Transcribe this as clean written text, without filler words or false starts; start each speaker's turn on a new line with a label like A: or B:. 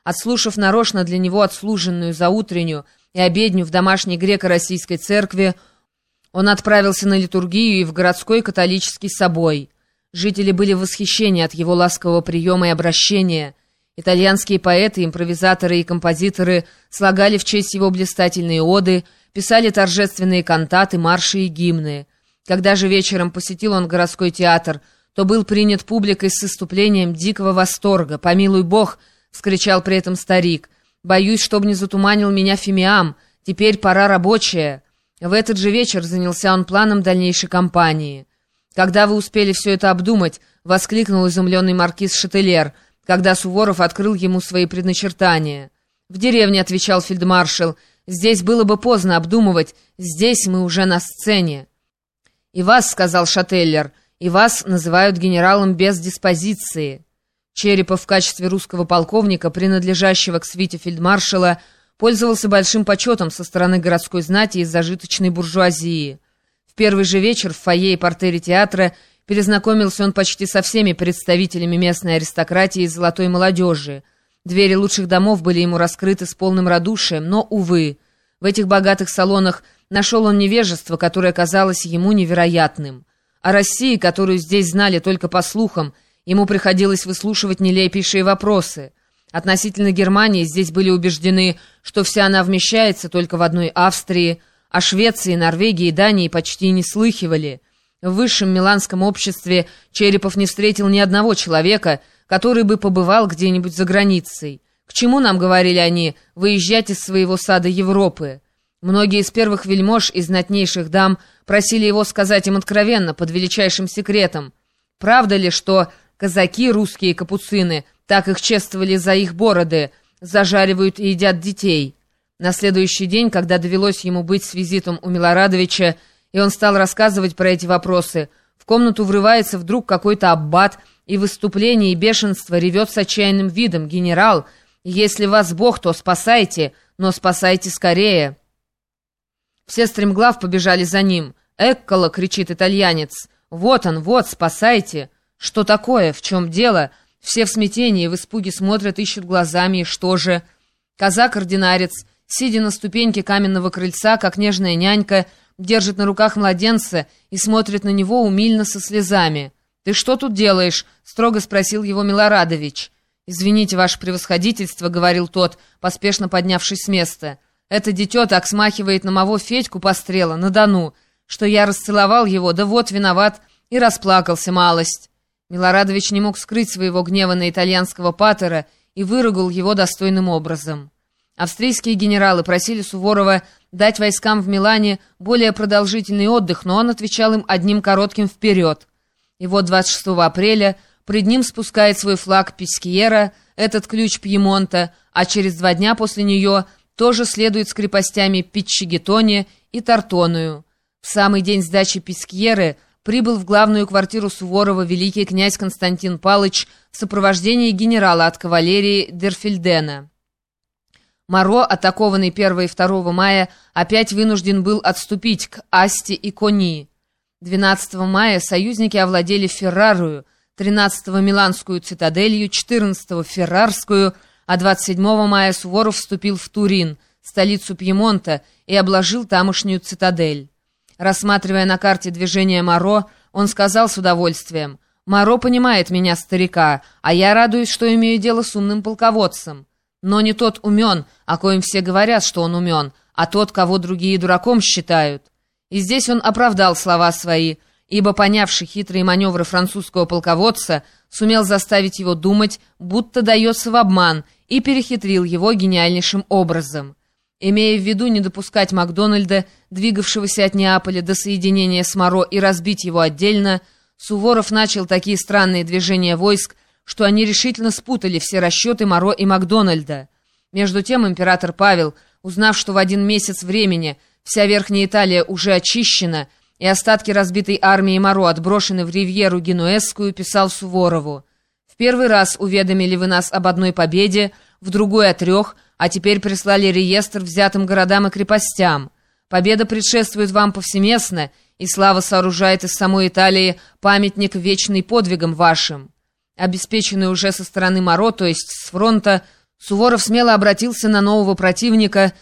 A: Отслушав нарочно для него отслуженную заутреннюю и обедню в домашней греко-российской церкви, он отправился на литургию и в городской католический собой. Жители были в восхищении от его ласкового приема и обращения. Итальянские поэты, импровизаторы и композиторы слагали в честь его блистательные оды, писали торжественные кантаты, марши и гимны. Когда же вечером посетил он городской театр, то был принят публикой с исступлением дикого восторга. «Помилуй Бог!» — вскричал при этом старик. «Боюсь, чтоб не затуманил меня фимиам. Теперь пора рабочая». В этот же вечер занялся он планом дальнейшей кампании. «Когда вы успели все это обдумать?» — воскликнул изумленный маркиз Шателлер, когда Суворов открыл ему свои предначертания. «В деревне», — отвечал фельдмаршал, — «здесь было бы поздно обдумывать, здесь мы уже на сцене». «И вас», — сказал Шателлер, — «и вас называют генералом без диспозиции». Черепов в качестве русского полковника, принадлежащего к свите фельдмаршала, пользовался большим почетом со стороны городской знати и зажиточной буржуазии. В первый же вечер в фойе и партере театра перезнакомился он почти со всеми представителями местной аристократии и золотой молодежи. Двери лучших домов были ему раскрыты с полным радушием, но, увы, в этих богатых салонах нашел он невежество, которое казалось ему невероятным. О России, которую здесь знали только по слухам, ему приходилось выслушивать нелепейшие вопросы. Относительно Германии здесь были убеждены, что вся она вмещается только в одной Австрии, о Швеции, Норвегии и Дании почти не слыхивали. В высшем миланском обществе Черепов не встретил ни одного человека, который бы побывал где-нибудь за границей. «К чему нам, — говорили они, — выезжать из своего сада Европы?» Многие из первых вельмож и знатнейших дам просили его сказать им откровенно, под величайшим секретом. Правда ли, что казаки, русские капуцины, так их чествовали за их бороды, зажаривают и едят детей? На следующий день, когда довелось ему быть с визитом у Милорадовича, и он стал рассказывать про эти вопросы, в комнату врывается вдруг какой-то аббат, и в выступлении и бешенство ревет с отчаянным видом: «Генерал, если вас Бог, то спасайте, но спасайте скорее!» Все стремглав побежали за ним. «Эккола!» — кричит итальянец. «Вот он, вот, спасайте!» «Что такое? В чем дело?» Все в смятении, в испуге смотрят, ищут глазами, и что же? Казак-ординарец, сидя на ступеньке каменного крыльца, как нежная нянька, держит на руках младенца и смотрит на него умильно со слезами. «Ты что тут делаешь?» — строго спросил его Милорадович. «Извините, ваше превосходительство», — говорил тот, поспешно поднявшись с места. «Это дитё так смахивает на моего Федьку Пострела, на Дону, что я расцеловал его, да вот виноват, и расплакался малость». Милорадович не мог скрыть своего гнева на итальянского патера и выругал его достойным образом. Австрийские генералы просили Суворова дать войскам в Милане более продолжительный отдых, но он отвечал им одним коротким «вперед». И вот 26 апреля пред ним спускает свой флаг Пискьера, этот ключ Пьемонта, а через 2 дня после нее тоже следует с крепостями Пиччигетоне и Тартоную. В самый день сдачи Пискьеры прибыл в главную квартиру Суворова великий князь Константин Палыч в сопровождении генерала от кавалерии Дерфельдена. Моро, атакованный 1 и 2 мая, опять вынужден был отступить к Асти и Кони. 12 мая союзники овладели Феррарою, 13-го Миланскую цитаделью, 14-го Феррарскую, а 27 мая Суворов вступил в Турин, столицу Пьемонта, и обложил тамошнюю цитадель. Рассматривая на карте движение Моро, он сказал с удовольствием: «Моро понимает меня, старика, а я радуюсь, что имею дело с умным полководцем. Но не тот умен, о коем все говорят, что он умен, а тот, кого другие дураком считают». И здесь он оправдал слова свои, ибо, понявший хитрые маневры французского полководца, сумел заставить его думать, будто дается в обман, и перехитрил его гениальнейшим образом. Имея в виду не допускать Макдональда, двигавшегося от Неаполя до соединения с Моро, и разбить его отдельно, Суворов начал такие странные движения войск, что они решительно спутали все расчеты Моро и Макдональда. Между тем император Павел, узнав, что в 1 месяц времени вся Верхняя Италия уже очищена и остатки разбитой армии Моро отброшены в Ривьеру Генуэзскую, писал Суворову: «В первый раз уведомили вы нас об одной победе, в другой о 3, а теперь прислали реестр взятым городам и крепостям. Победа предшествует вам повсеместно, и слава сооружает из самой Италии памятник вечный подвигам вашим». Обеспеченный уже со стороны Моро, то есть с фронта, Суворов смело обратился на нового противника